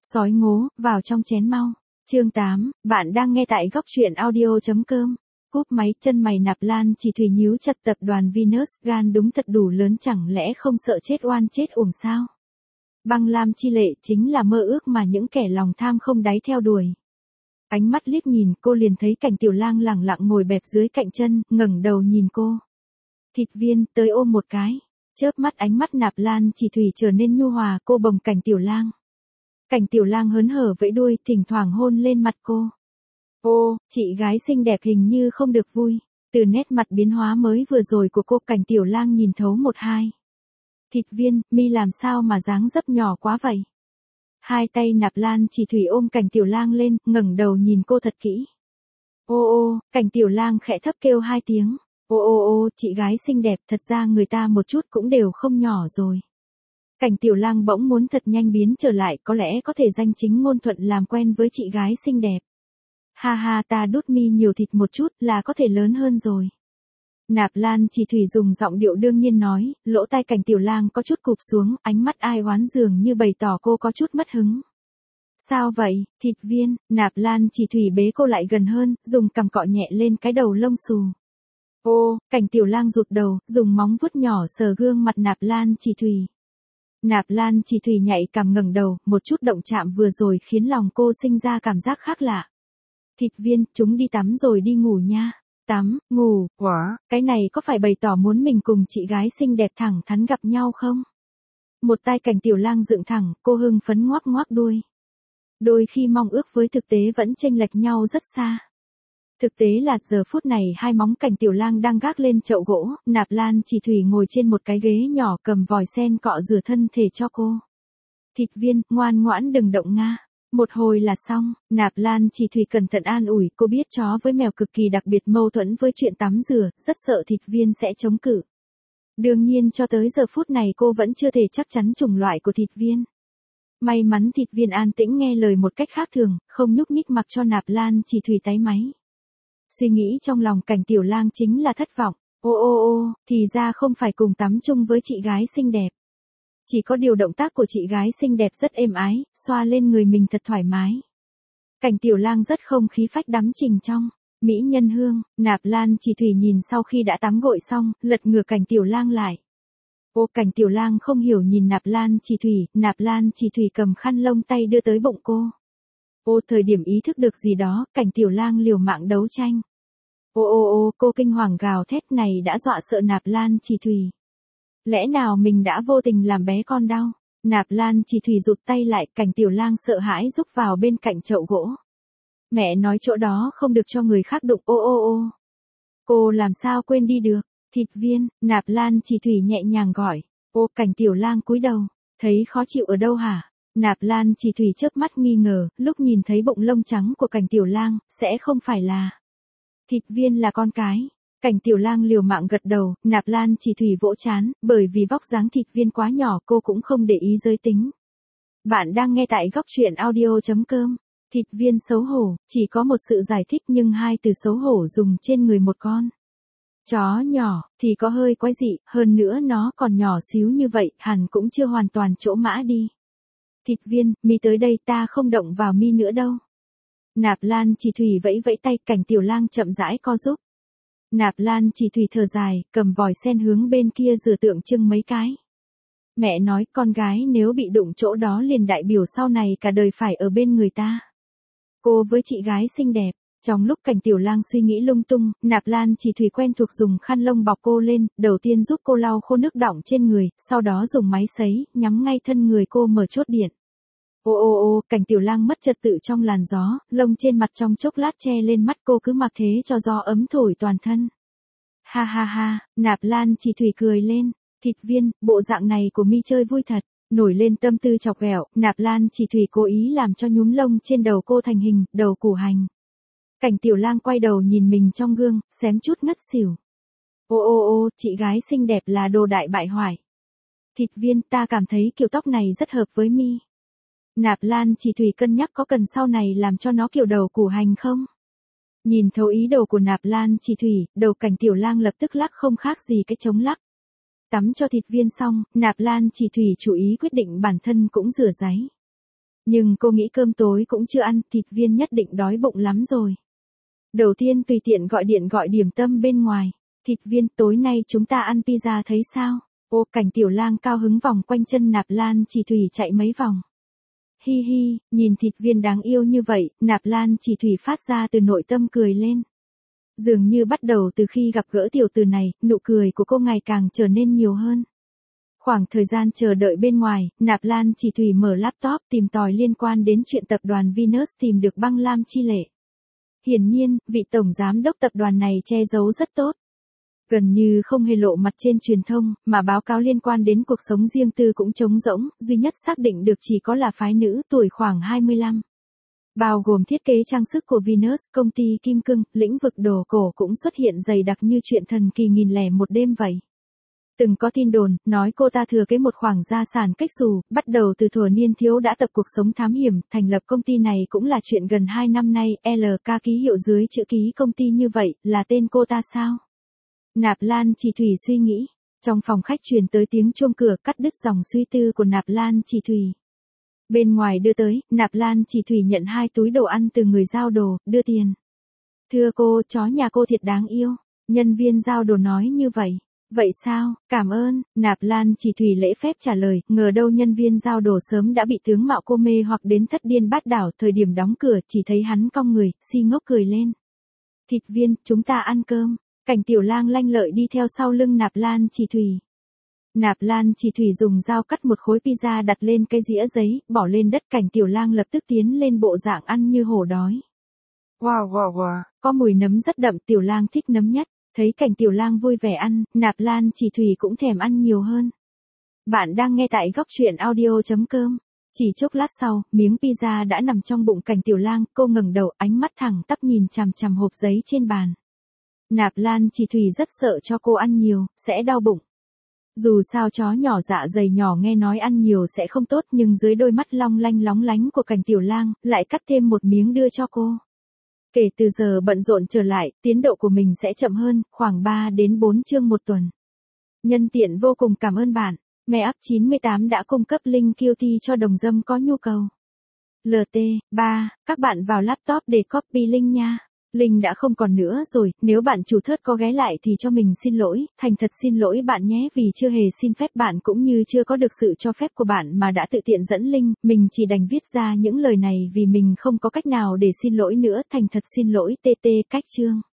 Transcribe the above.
Sói ngố, vào trong chén mau. Chương 8, bạn đang nghe tại góc truyện audio.com. Cúp máy, chân mày Nạp Lan Chỉ Thủy nhíu chặt, tập đoàn Venus, gan đúng thật đủ lớn, chẳng lẽ không sợ chết oan chết uổng sao? Băng lam chi lệ chính là mơ ước mà những kẻ lòng tham không đáy theo đuổi. Ánh mắt liếc nhìn cô liền thấy Cảnh Tiểu Lang lẳng lặng ngồi bẹp dưới cạnh chân, ngẩng đầu nhìn cô. Thịt viên, tới ôm một cái. Chớp mắt ánh mắt Nạp Lan Chỉ Thủy trở nên nhu hòa, cô bồng Cảnh Tiểu Lang. Cảnh Tiểu Lang hớn hở vẫy đuôi, thỉnh thoảng hôn lên mặt cô. Ô, chị gái xinh đẹp hình như không được vui. Từ nét mặt biến hóa mới vừa rồi của cô, Cảnh Tiểu Lang nhìn thấu một hai. Thịt viên, mi làm sao mà dáng dấp nhỏ quá vậy? Hai tay Nạp Lan Chỉ Thủy ôm Cảnh Tiểu Lang lên, ngẩng đầu nhìn cô thật kỹ. Ô ô, Cảnh Tiểu Lang khẽ thấp kêu hai tiếng. Ô ô ô, chị gái xinh đẹp, thật ra người ta một chút cũng đều không nhỏ rồi. Cảnh Tiểu Lang bỗng muốn thật nhanh biến trở lại, có lẽ có thể danh chính ngôn thuận làm quen với chị gái xinh đẹp. Ha ha, ta đút mi nhiều thịt một chút là có thể lớn hơn rồi. Nạp Lan Chỉ Thủy dùng giọng điệu đương nhiên nói, lỗ tai Cảnh Tiểu Lang có chút cụp xuống, ánh mắt ai oán dường như bày tỏ cô có chút mất hứng. Sao vậy, thịt viên? Nạp Lan Chỉ Thủy bế cô lại gần hơn, dùng cằm cọ nhẹ lên cái đầu lông xù. Ô, Cảnh Tiểu Lang rụt đầu, dùng móng vuốt nhỏ sờ gương mặt Nạp Lan Chỉ Thủy. Nạp Lan Chỉ Thủy nhạy cảm ngẩng đầu, một chút động chạm vừa rồi khiến lòng cô sinh ra cảm giác khác lạ. Thịt viên, chúng đi tắm rồi đi ngủ nha. Tắm, ngủ, quá, cái này có phải bày tỏ muốn mình cùng chị gái xinh đẹp thẳng thắn gặp nhau không? Một tay Cảnh Tiểu Lang dựng thẳng, cô hưng phấn ngoắc ngoắc đuôi. Đôi khi mong ước với thực tế vẫn chênh lệch nhau rất xa. Thực tế là giờ phút này hai móng Cảnh Tiểu Lang đang gác lên chậu gỗ, Nạp Lan Chỉ Thủy ngồi trên một cái ghế nhỏ cầm vòi sen cọ rửa thân thể cho cô. Thịt viên, ngoan ngoãn đừng động nga. Một hồi là xong, Nạp Lan Chỉ Thủy cẩn thận an ủi, cô biết chó với mèo cực kỳ đặc biệt mâu thuẫn với chuyện tắm rửa, rất sợ thịt viên sẽ chống cự. Đương nhiên cho tới giờ phút này cô vẫn chưa thể chắc chắn chủng loại của thịt viên. May mắn thịt viên an tĩnh nghe lời một cách khác thường, không nhúc nhích mặc cho Nạp Lan Chỉ Thủy táy máy. Suy nghĩ trong lòng Cảnh Tiểu Lang chính là thất vọng. Ô ô ô, thì ra không phải cùng tắm chung với chị gái xinh đẹp. Chỉ có điều động tác của chị gái xinh đẹp rất êm ái, xoa lên người mình thật thoải mái. Cảnh Tiểu Lang rất không khí phách đắm chìm trong mỹ nhân hương. Nạp Lan Chỉ Thủy nhìn sau khi đã tắm gội xong, lật ngửa Cảnh Tiểu Lang lại. Ô, Cảnh Tiểu Lang không hiểu nhìn Nạp Lan Chỉ Thủy, Nạp Lan Chỉ Thủy cầm khăn lông tay đưa tới bụng cô. Ô, thời điểm ý thức được gì đó, Cảnh Tiểu Lang liều mạng đấu tranh. Ô ô ô, cô kinh hoàng gào thét, này đã dọa sợ Nạp Lan Chỉ Thủy. Lẽ nào mình đã vô tình làm bé con đau? Nạp Lan Chỉ Thủy rụt tay lại, Cảnh Tiểu Lang sợ hãi rúc vào bên cạnh chậu gỗ. Mẹ nói chỗ đó không được cho người khác đụng. Ô ô ô. Cô làm sao quên đi được? Thịt viên, Nạp Lan Chỉ Thủy nhẹ nhàng gọi. Ô, Cảnh Tiểu Lang cúi đầu. Thấy khó chịu ở đâu hả? Nạp Lan Chỉ Thủy chớp mắt nghi ngờ, lúc nhìn thấy bụng lông trắng của Cảnh Tiểu Lang, sẽ không phải là thịt viên là con cái. Cảnh Tiểu Lang liều mạng gật đầu, Nạp Lan Chỉ Thủy vỗ chán, bởi vì vóc dáng thịt viên quá nhỏ cô cũng không để ý giới tính. Bạn đang nghe tại góc truyện audio.com. Thịt viên xấu hổ, chỉ có một sự giải thích nhưng hai từ xấu hổ dùng trên người một con chó nhỏ, thì có hơi quái dị, hơn nữa nó còn nhỏ xíu như vậy, hẳn cũng chưa hoàn toàn chỗ mã đi. Thịt viên, mi tới đây ta không động vào mi nữa đâu. Nạp Lan Chỉ Thủy vẫy vẫy tay, Cảnh Tiểu Lang chậm rãi co giúp. Nạp Lan Chỉ Thủy thở dài, cầm vòi sen hướng bên kia rửa tượng trưng mấy cái. Mẹ nói con gái nếu bị đụng chỗ đó liền đại biểu sau này cả đời phải ở bên người ta. Cô với chị gái xinh đẹp. Trong lúc Cảnh Tiểu Lang suy nghĩ lung tung, Nạp Lan Chỉ Thủy quen thuộc dùng khăn lông bọc cô lên, đầu tiên giúp cô lau khô nước đọng trên người, sau đó dùng máy sấy, nhắm ngay thân người cô mở chốt điện. Ô ô ô, Cảnh Tiểu Lang mất trật tự trong làn gió, lông trên mặt trong chốc lát che lên mắt cô, cứ mặc thế cho gió ấm thổi toàn thân. Ha ha ha, Nạp Lan Chỉ Thủy cười lên. Thịt viên, bộ dạng này của mi chơi vui thật. Nổi lên tâm tư chọc ghẹo, Nạp Lan Chỉ Thủy cố ý làm cho nhúm lông trên đầu cô thành hình đầu củ hành. Cảnh Tiểu Lang quay đầu nhìn mình trong gương, xém chút ngất xỉu. Ô ô ô, chị gái xinh đẹp là đồ đại bại hoại. Thịt viên, ta cảm thấy kiểu tóc này rất hợp với mi. Nạp Lan Chỉ Thủy cân nhắc có cần sau này làm cho nó kiểu đầu củ hành không? Nhìn thấu ý đồ của Nạp Lan Chỉ Thủy, đầu Cảnh Tiểu Lang lập tức lắc không khác gì cái trống lắc. Tắm cho thịt viên xong, Nạp Lan Chỉ Thủy chủ ý quyết định bản thân cũng rửa ráy. Nhưng cô nghĩ cơm tối cũng chưa ăn, thịt viên nhất định đói bụng lắm rồi. Đầu tiên tùy tiện gọi điện gọi điểm tâm bên ngoài. Thịt viên, tối nay chúng ta ăn pizza thấy sao? Ô, Cảnh Tiểu Lang cao hứng vòng quanh chân Nạp Lan Chỉ Thủy chạy mấy vòng. Hi hi, nhìn thịt viên đáng yêu như vậy, Nạp Lan Chỉ Thủy phát ra từ nội tâm cười lên. Dường như bắt đầu từ khi gặp gỡ tiểu tử này, nụ cười của cô ngày càng trở nên nhiều hơn. Khoảng thời gian chờ đợi bên ngoài, Nạp Lan Chỉ Thủy mở laptop tìm tòi liên quan đến chuyện tập đoàn Venus tìm được băng lam chi lệ. Hiển nhiên, vị tổng giám đốc tập đoàn này che giấu rất tốt. Gần như không hề lộ mặt trên truyền thông, mà báo cáo liên quan đến cuộc sống riêng tư cũng trống rỗng, duy nhất xác định được chỉ có là phái nữ tuổi khoảng 25. Bao gồm thiết kế trang sức của Venus, công ty kim cương, lĩnh vực đồ cổ cũng xuất hiện dày đặc như chuyện thần kỳ 1001 đêm vậy. Từng có tin đồn, nói cô ta thừa kế một khoản gia sản cách xù, bắt đầu từ thuở niên thiếu đã tập cuộc sống thám hiểm, thành lập công ty này cũng là chuyện gần 2 năm nay, LK ký hiệu dưới chữ ký công ty như vậy, là tên cô ta sao? Nạp Lan Chỉ Thủy suy nghĩ, trong phòng khách truyền tới tiếng chuông cửa cắt đứt dòng suy tư của Nạp Lan Chỉ Thủy. Bên ngoài đưa tới, Nạp Lan Chỉ Thủy nhận 2 túi đồ ăn từ người giao đồ, đưa tiền. Thưa cô, chó nhà cô thiệt đáng yêu, nhân viên giao đồ nói như vậy. Vậy sao, cảm ơn, Nạp Lan Chỉ Thủy lễ phép trả lời, ngờ đâu nhân viên giao đồ sớm đã bị tướng mạo cô mê hoặc đến thất điên bát đảo, thời điểm đóng cửa chỉ thấy hắn cong người, si ngốc cười lên. Thịt viên, chúng ta ăn cơm. Cảnh Tiểu Lang lanh lợi đi theo sau lưng Nạp Lan Chỉ Thủy. Nạp Lan Chỉ Thủy dùng dao cắt một khối pizza đặt lên cái dĩa giấy, bỏ lên đất. Cảnh Tiểu Lang lập tức tiến lên bộ dạng ăn như hổ đói. Wow wow wow. Có mùi nấm rất đậm, Tiểu Lang thích nấm nhất. Thấy Cảnh Tiểu Lang vui vẻ ăn, Nạp Lan Chỉ Thủy cũng thèm ăn nhiều hơn. Bạn đang nghe tại góc truyện audio.com. Chỉ chốc lát sau, miếng pizza đã nằm trong bụng Cảnh Tiểu Lang, cô ngẩng đầu, ánh mắt thẳng tắp nhìn chằm chằm hộp giấy trên bàn. Nạp Lan Chỉ Thủy rất sợ cho cô ăn nhiều, sẽ đau bụng. Dù sao chó nhỏ dạ dày nhỏ nghe nói ăn nhiều sẽ không tốt, nhưng dưới đôi mắt long lanh lóng lánh của Cảnh Tiểu Lang, lại cắt thêm một miếng đưa cho cô. Kể từ giờ bận rộn trở lại, tiến độ của mình sẽ chậm hơn, khoảng 3 đến 4 chương một tuần. Nhân tiện vô cùng cảm ơn bạn, Meup98 đã cung cấp link QT cho đồng dâm có nhu cầu. LT3, các bạn vào laptop để copy link nha. Link đã không còn nữa rồi, nếu bạn chủ thớt có ghé lại thì cho mình xin lỗi, thành thật xin lỗi bạn nhé, vì chưa hề xin phép bạn cũng như chưa có được sự cho phép của bạn mà đã tự tiện dẫn link, mình chỉ đành viết ra những lời này vì mình không có cách nào để xin lỗi nữa, thành thật xin lỗi TT cách chương.